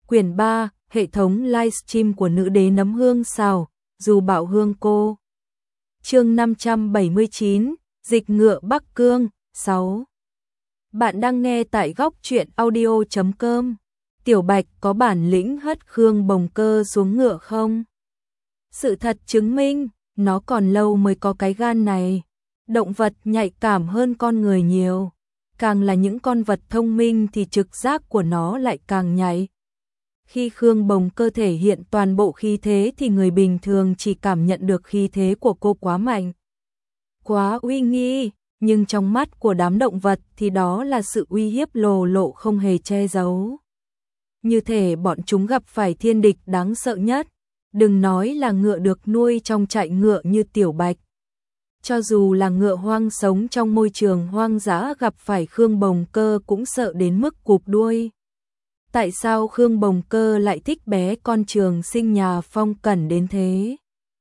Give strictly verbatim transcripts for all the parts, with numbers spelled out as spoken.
Quyển ba, hệ thống livestream của nữ đế nấm hương xào, dù bảo hương cô. Chương năm trăm bảy mươi chín, dịch ngựa Bắc Cương, sáu. Bạn đang nghe tại góc truyện audio chấm com. Tiểu Bạch có bản lĩnh hất Khương Bồng Cơ xuống ngựa không? Sự thật chứng minh, nó còn lâu mới có cái gan này. Động vật nhạy cảm hơn con người nhiều. Càng là những con vật thông minh thì trực giác của nó lại càng nhạy. Khi Khương Bồng Cơ thể hiện toàn bộ khí thế thì người bình thường chỉ cảm nhận được khí thế của cô quá mạnh, quá uy nghi, nhưng trong mắt của đám động vật thì đó là sự uy hiếp lồ lộ không hề che giấu. Như thể bọn chúng gặp phải thiên địch đáng sợ nhất, đừng nói là ngựa được nuôi trong trại ngựa như Tiểu Bạch. Cho dù là ngựa hoang sống trong môi trường hoang dã gặp phải Khương Bồng Cơ cũng sợ đến mức cụp đuôi. Tại sao Khương Bồng Cơ lại thích bé con Trường Sinh nhà Phong Cẩn đến thế?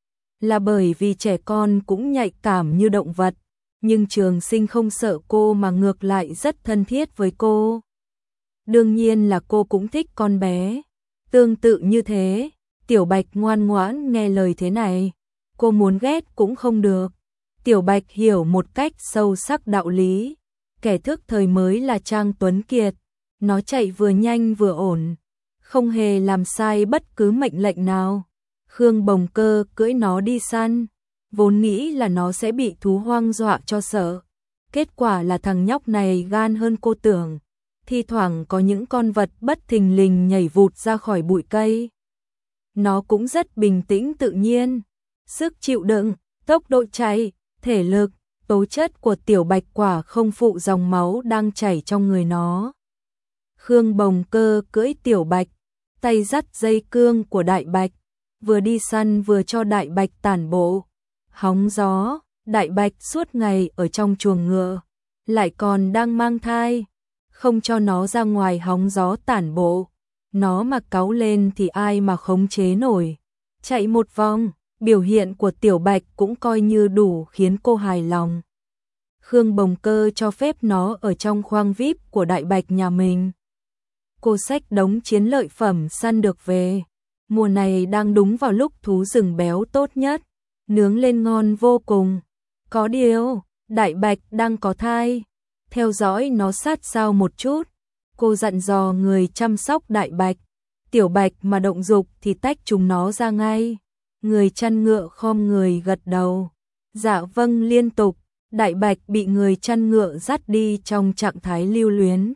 Là bởi vì trẻ con cũng nhạy cảm như động vật, nhưng Trường Sinh không sợ cô mà ngược lại rất thân thiết với cô. Đương nhiên là cô cũng thích con bé. Tương tự như thế, Tiểu Bạch ngoan ngoãn nghe lời thế này, cô muốn ghét cũng không được. Tiểu Bạch hiểu một cách sâu sắc đạo lý, kẻ thức thời mới là Trang Tuấn Kiệt. Nó chạy vừa nhanh vừa ổn, không hề làm sai bất cứ mệnh lệnh nào. Khương Bồng Cơ cưỡi nó đi săn, vốn nghĩ là nó sẽ bị thú hoang dọa cho sợ. Kết quả là thằng nhóc này gan hơn cô tưởng. Thi thoảng có những con vật bất thình lình nhảy vụt ra khỏi bụi cây. Nó cũng rất bình tĩnh tự nhiên. Sức chịu đựng, tốc độ chạy, thể lực, tố chất của Tiểu Bạch quả không phụ dòng máu đang chảy trong người nó. Khương Bồng Cơ cưỡi Tiểu Bạch, tay dắt dây cương của Đại Bạch, vừa đi săn vừa cho Đại Bạch tản bộ, hóng gió. Đại Bạch suốt ngày ở trong chuồng ngựa, lại còn đang mang thai, không cho nó ra ngoài hóng gió tản bộ. Nó mà cáu lên thì ai mà khống chế nổi. Chạy một vòng, biểu hiện của Tiểu Bạch cũng coi như đủ khiến cô hài lòng. Khương Bồng Cơ cho phép nó ở trong khoang vi ai pi của Đại Bạch nhà mình. Cô xách đống chiến lợi phẩm săn được về. Mùa này đang đúng vào lúc thú rừng béo tốt nhất, nướng lên ngon vô cùng. Có điều, Đại Bạch đang có thai. Theo dõi nó sát sao một chút. Cô dặn dò người chăm sóc Đại Bạch. Tiểu Bạch mà động dục thì tách chúng nó ra ngay. Người chăn ngựa khom người gật đầu. Dạ vâng liên tục. Đại Bạch bị người chăn ngựa dắt đi trong trạng thái lưu luyến.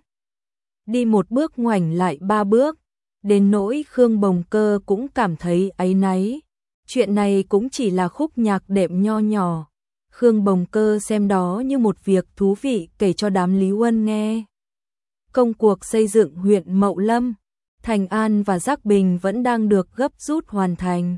Đi một bước ngoảnh lại ba bước. Đến nỗi Khương Bồng Cơ cũng cảm thấy áy náy. Chuyện này cũng chỉ là khúc nhạc đệm nho nhỏ. Khương Bồng Cơ xem đó như một việc thú vị kể cho đám Lý Huân nghe. Công cuộc xây dựng huyện Mậu Lâm, Thành An và Giác Bình vẫn đang được gấp rút hoàn thành.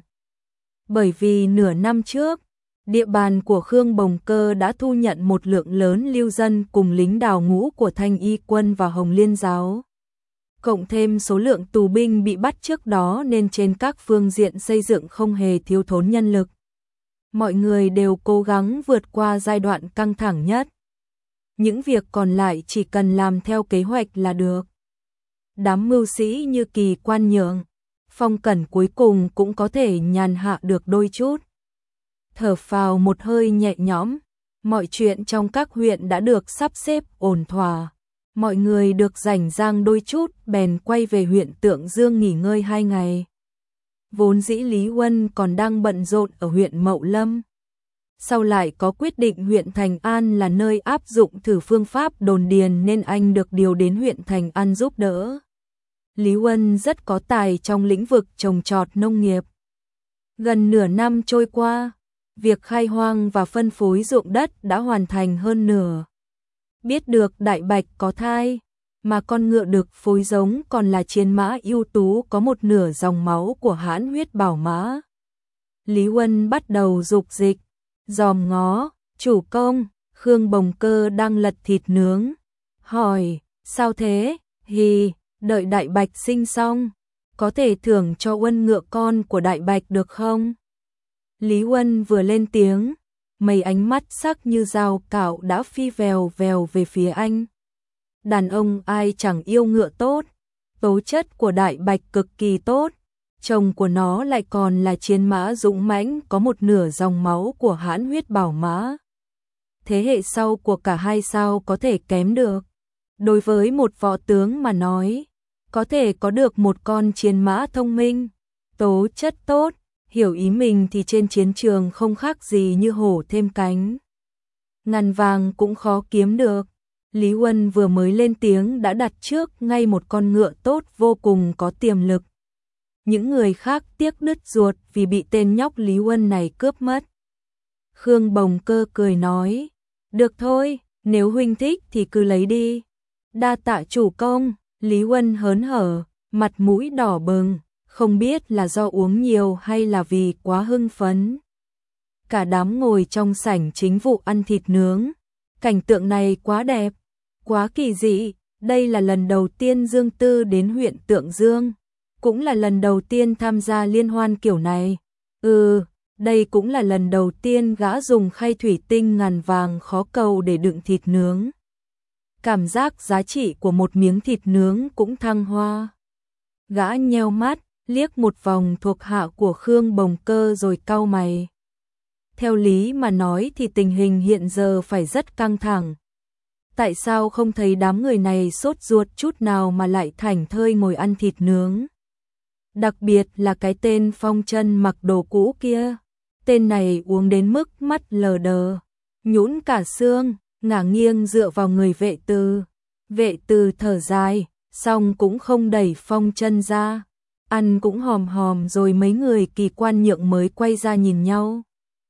Bởi vì nửa năm trước, địa bàn của Khương Bồng Cơ đã thu nhận một lượng lớn lưu dân cùng lính đào ngũ của Thanh Y quân và Hồng Liên giáo. Cộng thêm số lượng tù binh bị bắt trước đó nên trên các phương diện xây dựng không hề thiếu thốn nhân lực. Mọi người đều cố gắng vượt qua giai đoạn căng thẳng nhất. Những việc còn lại chỉ cần làm theo kế hoạch là được. Đám mưu sĩ như Kỳ Quan Nhượng, Phong Cẩn cuối cùng cũng có thể nhàn hạ được đôi chút. Thở phào một hơi nhẹ nhõm, mọi chuyện trong các huyện đã được sắp xếp ổn thỏa. Mọi người được rảnh rang đôi chút bèn quay về huyện Tượng Dương nghỉ ngơi hai ngày. Vốn dĩ Lý Huân còn đang bận rộn ở huyện Mậu Lâm. Sau lại có quyết định huyện Thành An là nơi áp dụng thử phương pháp đồn điền nên anh được điều đến huyện Thành An giúp đỡ. Lý Huân rất có tài trong lĩnh vực trồng trọt nông nghiệp. Gần nửa năm trôi qua, việc khai hoang và phân phối ruộng đất đã hoàn thành hơn nửa. Biết được Đại Bạch có thai, mà con ngựa được phối giống còn là chiến mã ưu tú có một nửa dòng máu của hãn huyết bảo mã. Lý Huân bắt đầu dục dịch, dòm ngó, chủ công, Khương Bồng Cơ đang lật thịt nướng. Hỏi, sao thế? Hì, đợi Đại Bạch sinh xong, có thể thưởng cho Huân ngựa con của Đại Bạch được không? Lý Huân vừa lên tiếng, mấy ánh mắt sắc như dao cạo đã phi vèo vèo về phía anh. Đàn ông ai chẳng yêu ngựa tốt, Tố chất của Đại Bạch cực kỳ tốt, chồng của nó lại còn là chiến mã dũng mãnh có một nửa dòng máu của hãn huyết bảo mã. Thế hệ sau của cả hai sao có thể kém được. Đối với một võ tướng mà nói, có thể có được một con chiến mã thông minh, tố chất tốt, hiểu ý mình thì trên chiến trường không khác gì như hổ thêm cánh. Ngàn vàng cũng khó kiếm được. Lý Huân vừa mới lên tiếng đã đặt trước ngay một con ngựa tốt vô cùng có tiềm lực. Những người khác tiếc đứt ruột vì bị tên nhóc Lý Huân này cướp mất. Khương Bồng Cơ cười nói, được thôi, nếu huynh thích thì cứ lấy đi. Đa tạ chủ công. Lý Huân hớn hở, mặt mũi đỏ bừng, không biết là do uống nhiều hay là vì quá hưng phấn. Cả đám ngồi trong sảnh chính vụ ăn thịt nướng. Cảnh tượng này quá đẹp, quá kỳ dị. Đây là lần đầu tiên Dương Tư đến huyện Tượng Dương, cũng là lần đầu tiên tham gia liên hoan kiểu này. Ừ, đây cũng là lần đầu tiên gã dùng khay thủy tinh ngàn vàng khó cầu để đựng thịt nướng. Cảm giác giá trị của một miếng thịt nướng cũng thăng hoa. Gã nheo mắt, liếc một vòng thuộc hạ của Khương Bồng Cơ rồi cau mày. Theo lý mà nói thì tình hình hiện giờ phải rất căng thẳng. Tại sao không thấy đám người này sốt ruột chút nào mà lại thảnh thơi ngồi ăn thịt nướng? Đặc biệt là cái tên Phong Chân mặc đồ cũ kia. Tên này uống đến mức mắt lờ đờ, nhũn cả xương, ngả nghiêng dựa vào người Vệ Từ. Vệ Từ thở dài, xong cũng không đẩy Phong Chân ra. Ăn cũng hòm hòm rồi mấy người kỳ quan nhượng mới quay ra nhìn nhau.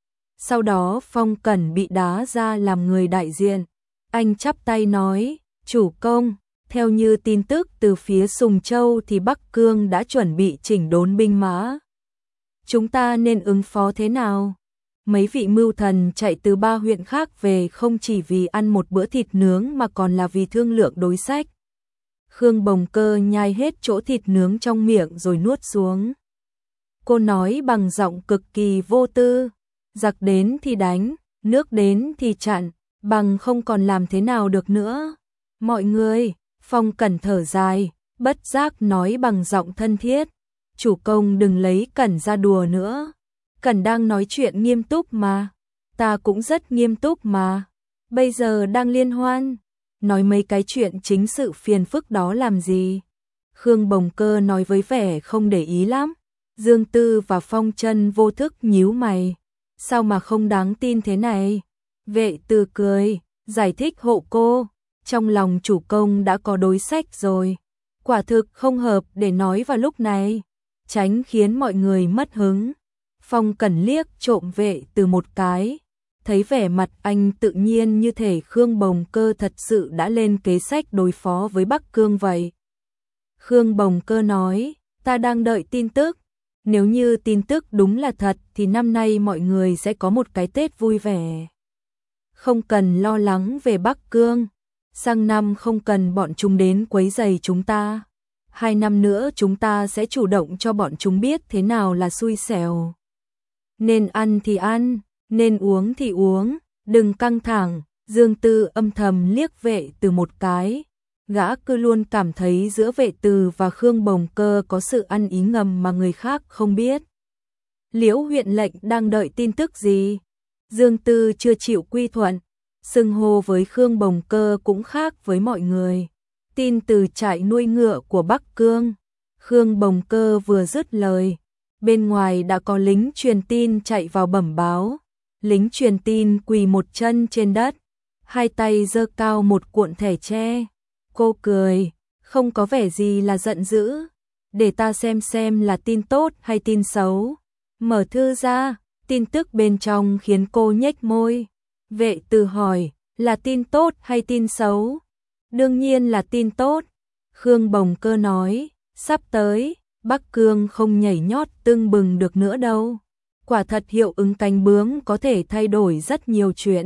Sau đó Phong Cẩn bị đá ra làm người đại diện. Anh chắp tay nói, chủ công, theo như tin tức từ phía Sùng Châu thì Bắc Cương đã chuẩn bị chỉnh đốn binh mã. Chúng ta nên ứng phó thế nào? Mấy vị mưu thần chạy từ ba huyện khác về không chỉ vì ăn một bữa thịt nướng mà còn là vì thương lượng đối sách. Khương Bồng Cơ nhai hết chỗ thịt nướng trong miệng rồi nuốt xuống. Cô nói bằng giọng cực kỳ vô tư, giặc đến thì đánh, nước đến thì chặn, bằng không còn làm thế nào được nữa. Mọi người, Phong Cẩn thở dài, bất giác nói bằng giọng thân thiết, chủ công đừng lấy Cẩn ra đùa nữa. Cẩn đang nói chuyện nghiêm túc mà, ta cũng rất nghiêm túc mà, bây giờ đang liên hoan, nói mấy cái chuyện chính sự phiền phức đó làm gì. Khương Bồng Cơ nói với vẻ không để ý lắm. Dương Tư và Phong Chân vô thức nhíu mày, sao mà không đáng tin thế này. Vệ Từ cười, giải thích hộ cô, trong lòng chủ công đã có đối sách rồi, quả thực không hợp để nói vào lúc này, tránh khiến mọi người mất hứng. Phong Cẩn liếc trộm Vệ Từ một cái, thấy vẻ mặt anh tự nhiên như thể Khương Bồng Cơ thật sự đã lên kế sách đối phó với Bắc Cương vậy. Khương Bồng Cơ nói, ta đang đợi tin tức, nếu như tin tức đúng là thật thì năm nay mọi người sẽ có một cái Tết vui vẻ. Không cần lo lắng về Bắc Cương, sang năm không cần bọn chúng đến quấy rầy chúng ta. Hai năm nữa chúng ta sẽ chủ động cho bọn chúng biết thế nào là xui xẻo. Nên ăn thì ăn, nên uống thì uống, đừng căng thẳng. Dương Tư âm thầm liếc Vệ Từ một cái, gã cứ luôn cảm thấy giữa Vệ Từ và Khương Bồng Cơ có sự ăn ý ngầm mà người khác không biết. Liễu huyện lệnh đang đợi tin tức gì? Dương Tư chưa chịu quy thuận, xưng hô với Khương Bồng Cơ cũng khác với mọi người. Tin từ trại nuôi ngựa của Bắc Cương. Khương Bồng Cơ vừa dứt lời, bên ngoài đã có lính truyền tin chạy vào bẩm báo. Lính truyền tin quỳ một chân trên đất, hai tay giơ cao một cuộn thẻ tre. Cô cười, không có vẻ gì là giận dữ. Để ta xem xem là tin tốt hay tin xấu. Mở thư ra, tin tức bên trong khiến cô nhếch môi. Vệ Từ hỏi, là tin tốt hay tin xấu? Đương nhiên là tin tốt. Khương Bồng Cơ nói, sắp tới, Bắc Cương không nhảy nhót tưng bừng được nữa đâu. Quả thật hiệu ứng cánh bướm có thể thay đổi rất nhiều chuyện.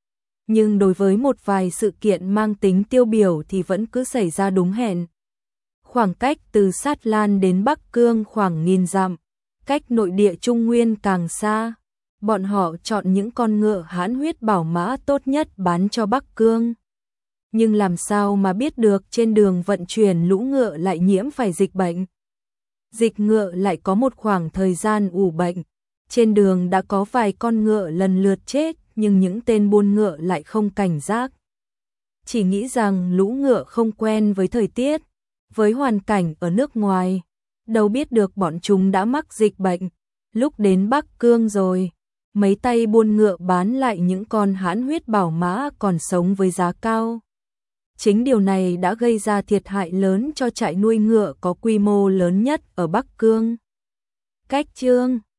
Nhưng đối với một vài sự kiện mang tính tiêu biểu thì vẫn cứ xảy ra đúng hẹn. Khoảng cách từ Sát Lan đến Bắc Cương khoảng nghìn dặm, cách nội địa Trung Nguyên càng xa. Bọn họ chọn những con ngựa hãn huyết bảo mã tốt nhất bán cho Bắc Cương. Nhưng làm sao mà biết được trên đường vận chuyển lũ ngựa lại nhiễm phải dịch bệnh. Dịch ngựa lại có một khoảng thời gian ủ bệnh. Trên đường đã có vài con ngựa lần lượt chết, nhưng những tên buôn ngựa lại không cảnh giác. Chỉ nghĩ rằng lũ ngựa không quen với thời tiết, với hoàn cảnh ở nước ngoài. Đâu biết được bọn chúng đã mắc dịch bệnh. Lúc đến Bắc Cương rồi, mấy tay buôn ngựa bán lại những con hãn huyết bảo mã còn sống với giá cao. Chính điều này đã gây ra thiệt hại lớn cho trại nuôi ngựa có quy mô lớn nhất ở Bắc Cương. Cách chương